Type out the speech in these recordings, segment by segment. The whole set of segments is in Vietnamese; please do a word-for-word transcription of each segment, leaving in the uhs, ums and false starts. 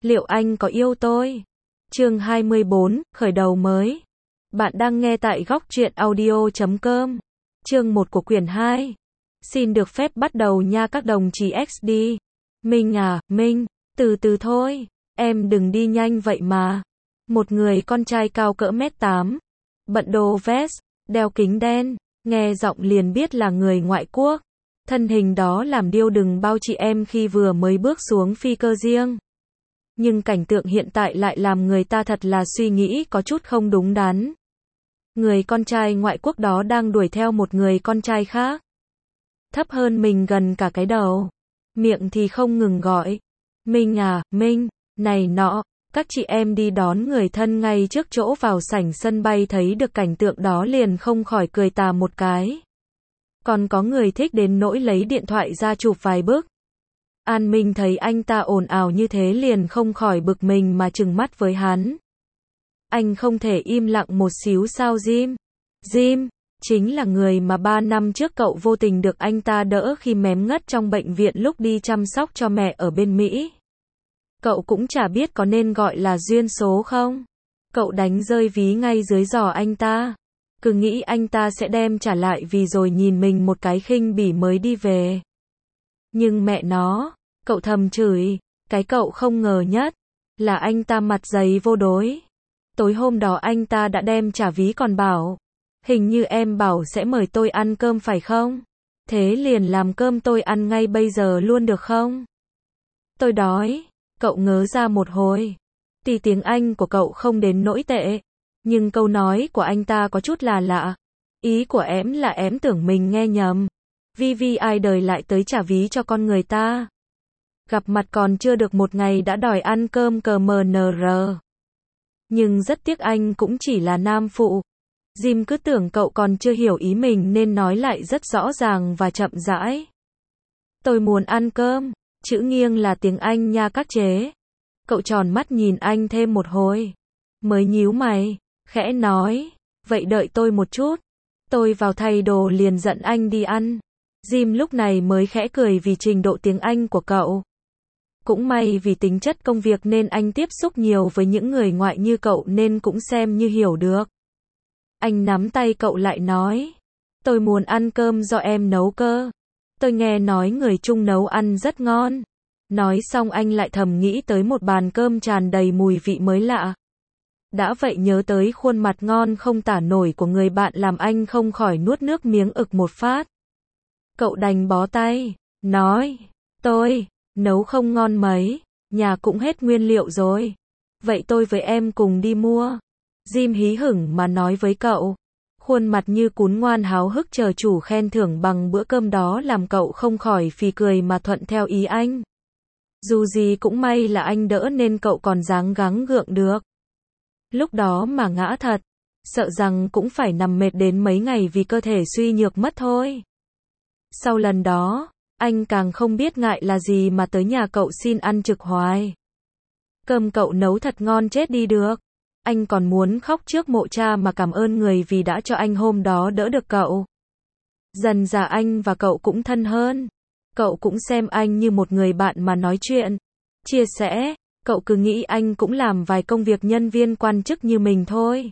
liệu anh có yêu tôi? Chương hai mươi bốn, khởi đầu mới. Bạn đang nghe tại góc truyện audio chấm com. Chương một của quyển hai. Xin được phép bắt đầu nha các đồng chí ích đê. Minh à, Minh, từ từ thôi, em đừng đi nhanh vậy mà. Một người con trai cao cỡ mét tám, bận đồ vest, đeo kính đen, nghe giọng liền biết là người ngoại quốc. Thân hình đó làm điêu đừng bao chị em khi vừa mới bước xuống phi cơ riêng. Nhưng cảnh tượng hiện tại lại làm người ta thật là suy nghĩ có chút không đúng đắn. Người con trai ngoại quốc đó đang đuổi theo một người con trai khác. Thấp hơn mình gần cả cái đầu. Miệng thì không ngừng gọi. Minh à, Minh, này nọ. Các chị em đi đón người thân ngay trước chỗ vào sảnh sân bay thấy được cảnh tượng đó liền không khỏi cười tà một cái. Còn có người thích đến nỗi lấy điện thoại ra chụp vài bức. An Minh thấy anh ta ồn ào như thế liền không khỏi bực mình mà trừng mắt với hắn. Anh không thể im lặng một xíu sao Jim? Jim, chính là người mà ba năm trước cậu vô tình được anh ta đỡ khi mém ngất trong bệnh viện lúc đi chăm sóc cho mẹ ở bên Mỹ. Cậu cũng chả biết có nên gọi là duyên số không? Cậu đánh rơi ví ngay dưới giò anh ta. Cứ nghĩ anh ta sẽ đem trả lại vì rồi nhìn mình một cái khinh bỉ mới đi về. Nhưng mẹ nó, cậu thầm chửi, cái cậu không ngờ nhất, là anh ta mặt dày vô đối. Tối hôm đó anh ta đã đem trả ví còn bảo, hình như em bảo sẽ mời tôi ăn cơm phải không? Thế liền làm cơm tôi ăn ngay bây giờ luôn được không? Tôi đói, cậu ngớ ra một hồi. Tuy tiếng Anh của cậu không đến nỗi tệ, nhưng câu nói của anh ta có chút là lạ. Ý của em là em tưởng mình nghe nhầm. Vì vì ai đời lại tới trả ví cho con người ta. Gặp mặt còn chưa được một ngày đã đòi ăn cơm cờ mờ nờ rờ. Nhưng rất tiếc anh cũng chỉ là nam phụ. Jim cứ tưởng cậu còn chưa hiểu ý mình nên nói lại rất rõ ràng và chậm rãi. Tôi muốn ăn cơm, chữ nghiêng là tiếng Anh nha các chế. Cậu tròn mắt nhìn anh thêm một hồi. Mới nhíu mày, khẽ nói, vậy đợi tôi một chút. Tôi vào thay đồ liền dẫn anh đi ăn. Jim lúc này mới khẽ cười vì trình độ tiếng Anh của cậu. Cũng may vì tính chất công việc nên anh tiếp xúc nhiều với những người ngoại như cậu nên cũng xem như hiểu được. Anh nắm tay cậu lại nói, tôi muốn ăn cơm do em nấu cơ. Tôi nghe nói người Trung nấu ăn rất ngon. Nói xong anh lại thầm nghĩ tới một bàn cơm tràn đầy mùi vị mới lạ. Đã vậy nhớ tới khuôn mặt ngon không tả nổi của người bạn làm anh không khỏi nuốt nước miếng ực một phát. Cậu đành bó tay, nói, tôi, nấu không ngon mấy, nhà cũng hết nguyên liệu rồi. Vậy tôi với em cùng đi mua. Jim hí hửng mà nói với cậu. Khuôn mặt như cún ngoan háo hức chờ chủ khen thưởng bằng bữa cơm đó làm cậu không khỏi phì cười mà thuận theo ý anh. Dù gì cũng may là anh đỡ nên cậu còn dáng gắng gượng được. Lúc đó mà ngã thật, sợ rằng cũng phải nằm mệt đến mấy ngày vì cơ thể suy nhược mất thôi. Sau lần đó, anh càng không biết ngại là gì mà tới nhà cậu xin ăn trực hoài. Cơm cậu nấu thật ngon chết đi được. Anh còn muốn khóc trước mộ cha mà cảm ơn người vì đã cho anh hôm đó đỡ được cậu. Dần dà anh và cậu cũng thân hơn. Cậu cũng xem anh như một người bạn mà nói chuyện, chia sẻ. Cậu cứ nghĩ anh cũng làm vài công việc nhân viên quan chức như mình thôi.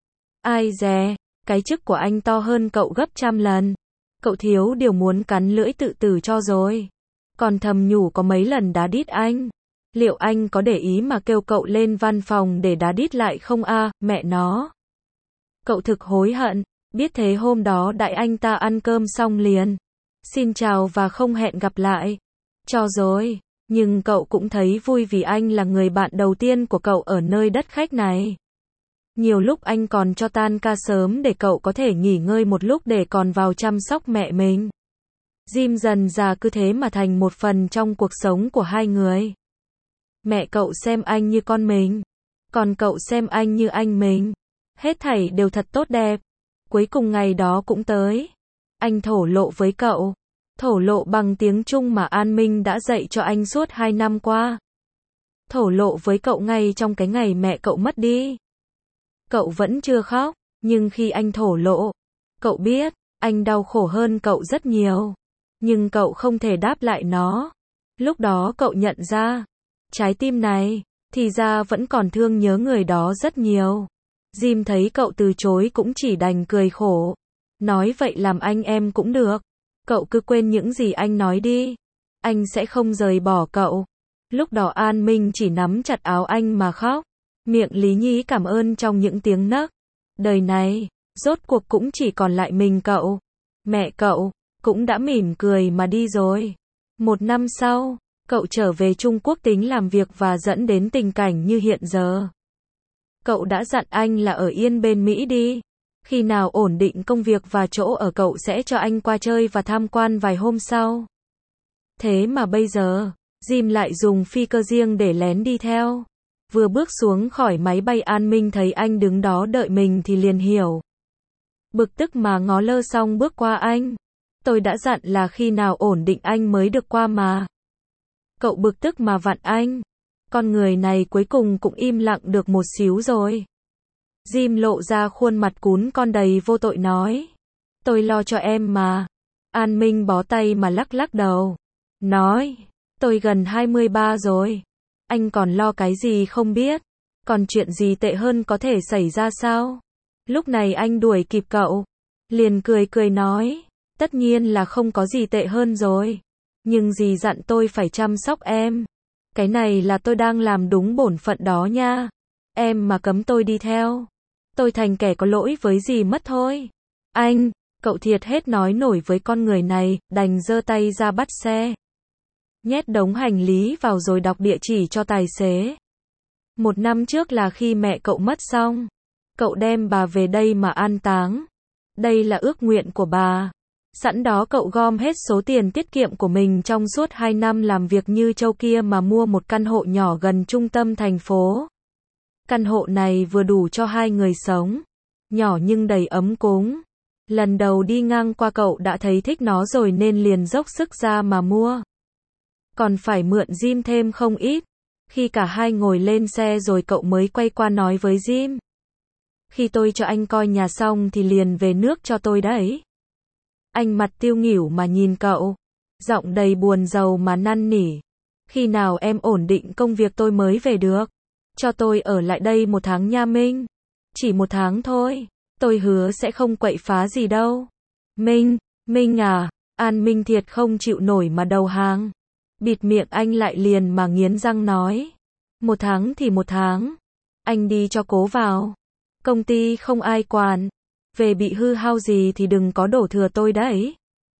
Ai dè, cái chức của anh to hơn cậu gấp trăm lần. Cậu thiếu điều muốn cắn lưỡi tự tử cho rồi. Còn thầm nhủ có mấy lần đá đít anh. Liệu anh có để ý mà kêu cậu lên văn phòng để đá đít lại không a, à, mẹ nó. Cậu thực hối hận, biết thế hôm đó đãi anh ta ăn cơm xong liền. Xin chào và không hẹn gặp lại. Cho rồi, nhưng cậu cũng thấy vui vì anh là người bạn đầu tiên của cậu ở nơi đất khách này. Nhiều lúc anh còn cho tan ca sớm để cậu có thể nghỉ ngơi một lúc để còn vào chăm sóc mẹ mình. Jim dần dà cứ thế mà thành một phần trong cuộc sống của hai người. Mẹ cậu xem anh như con mình, còn cậu xem anh như anh mình. Hết thảy đều thật tốt đẹp. Cuối cùng ngày đó cũng tới. Anh thổ lộ với cậu. Thổ lộ bằng tiếng Trung mà An Minh đã dạy cho anh suốt hai năm qua. Thổ lộ với cậu ngay trong cái ngày mẹ cậu mất đi. Cậu vẫn chưa khóc, nhưng khi anh thổ lộ, cậu biết, anh đau khổ hơn cậu rất nhiều. Nhưng cậu không thể đáp lại nó. Lúc đó cậu nhận ra, trái tim này, Thì ra vẫn còn thương nhớ người đó rất nhiều. Jim thấy cậu từ chối cũng chỉ đành cười khổ. Nói vậy làm anh em cũng được. Cậu cứ quên những gì anh nói đi. Anh sẽ không rời bỏ cậu. Lúc đó An Minh chỉ nắm chặt áo anh mà khóc. Miệng Lý Nhi cảm ơn trong những tiếng nấc. Đời này, rốt cuộc cũng chỉ còn lại mình cậu. Mẹ cậu, cũng đã mỉm cười mà đi rồi. Một năm sau, cậu trở về Trung Quốc tính làm việc và dẫn đến tình cảnh như hiện giờ. Cậu đã dặn anh là ở yên bên Mỹ đi. Khi nào ổn định công việc và chỗ ở cậu sẽ cho anh qua chơi và tham quan vài hôm sau. Thế mà bây giờ, Jim lại dùng phi cơ riêng để lén đi theo. Vừa bước xuống khỏi máy bay An Minh thấy anh đứng đó đợi mình thì liền hiểu. Bực tức mà ngó lơ xong bước qua anh. Tôi đã dặn là khi nào ổn định anh mới được qua mà. Cậu bực tức mà vặn anh. Con người này cuối cùng cũng im lặng được một xíu rồi. Jim lộ ra khuôn mặt cún con đầy vô tội nói. Tôi lo cho em mà. An Minh bó tay mà lắc lắc đầu. Nói, tôi gần hai mươi ba rồi. Anh còn lo cái gì không biết. Còn chuyện gì tệ hơn có thể xảy ra sao? Lúc này anh đuổi kịp cậu. Liền cười cười nói. Tất nhiên là không có gì tệ hơn rồi. Nhưng dì dặn tôi phải chăm sóc em. Cái này là tôi đang làm đúng bổn phận đó nha. Em mà cấm tôi đi theo. Tôi thành kẻ có lỗi với dì mất thôi. Anh, cậu thiệt hết nói nổi với con người này, đành giơ tay ra bắt xe. Nhét đống hành lý vào rồi đọc địa chỉ cho tài xế. Một năm trước là khi mẹ cậu mất xong. Cậu đem bà về đây mà an táng. Đây là ước nguyện của bà. Sẵn đó cậu gom hết số tiền tiết kiệm của mình trong suốt hai năm làm việc như trâu kia mà mua một căn hộ nhỏ gần trung tâm thành phố. Căn hộ này vừa đủ cho hai người sống. Nhỏ nhưng đầy ấm cúng. Lần đầu đi ngang qua cậu đã thấy thích nó rồi nên liền dốc sức ra mà mua. Còn phải mượn Jim thêm không ít. Khi cả hai ngồi lên xe rồi cậu mới quay qua nói với Jim. Khi tôi cho anh coi nhà xong thì liền về nước cho tôi đấy. Anh mặt tiêu nghỉu mà nhìn cậu. Giọng đầy buồn rầu mà năn nỉ. Khi nào em ổn định công việc tôi mới về được. Cho tôi ở lại đây một tháng nha Minh. Chỉ một tháng thôi. Tôi hứa sẽ không quậy phá gì đâu. Minh, Minh à. An Minh thiệt không chịu nổi mà đầu hàng. Bịt miệng anh lại liền mà nghiến răng nói. Một tháng thì một tháng. Anh đi cho cố vào. Công ty không ai quản. Về bị hư hao gì thì đừng có đổ thừa tôi đấy.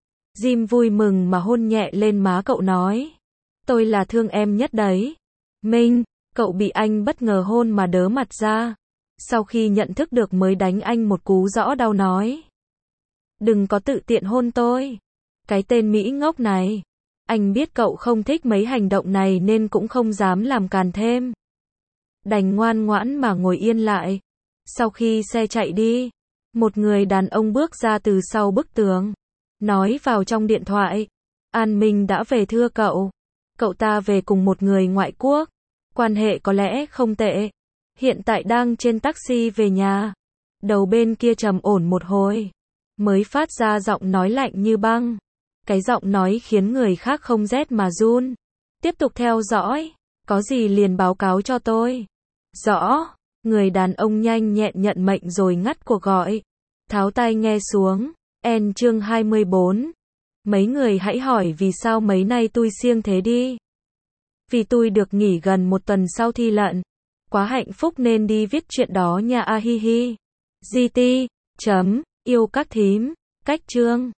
Jim vui mừng mà hôn nhẹ lên má cậu nói. Tôi là thương em nhất đấy. Minh, cậu bị anh bất ngờ hôn mà đớ mặt ra. Sau khi nhận thức được mới đánh anh một cú rõ đau nói. Đừng có tự tiện hôn tôi. Cái tên Mỹ ngốc này. Anh biết cậu không thích mấy hành động này nên cũng không dám làm càn thêm. Đành ngoan ngoãn mà ngồi yên lại. Sau khi xe chạy đi, một người đàn ông bước ra từ sau bức tường. Nói vào trong điện thoại. An Minh đã về thưa cậu. Cậu ta về cùng một người ngoại quốc. Quan hệ có lẽ không tệ. Hiện tại đang trên taxi về nhà. Đầu bên kia trầm ổn một hồi. Mới phát ra giọng nói lạnh như băng. Cái giọng nói khiến người khác không rét mà run. Tiếp tục theo dõi. Có gì liền báo cáo cho tôi. Rõ. Người đàn ông nhanh nhẹn nhận mệnh rồi ngắt cuộc gọi. Tháo tai nghe xuống. En chương hai mươi bốn. Mấy người hãy hỏi vì sao mấy nay tôi siêng thế đi. Vì tôi được nghỉ gần một tuần sau thi lận. Quá hạnh phúc nên đi viết chuyện đó nha a hi hi. giê tê. Chấm. Yêu các thím. Cách chương.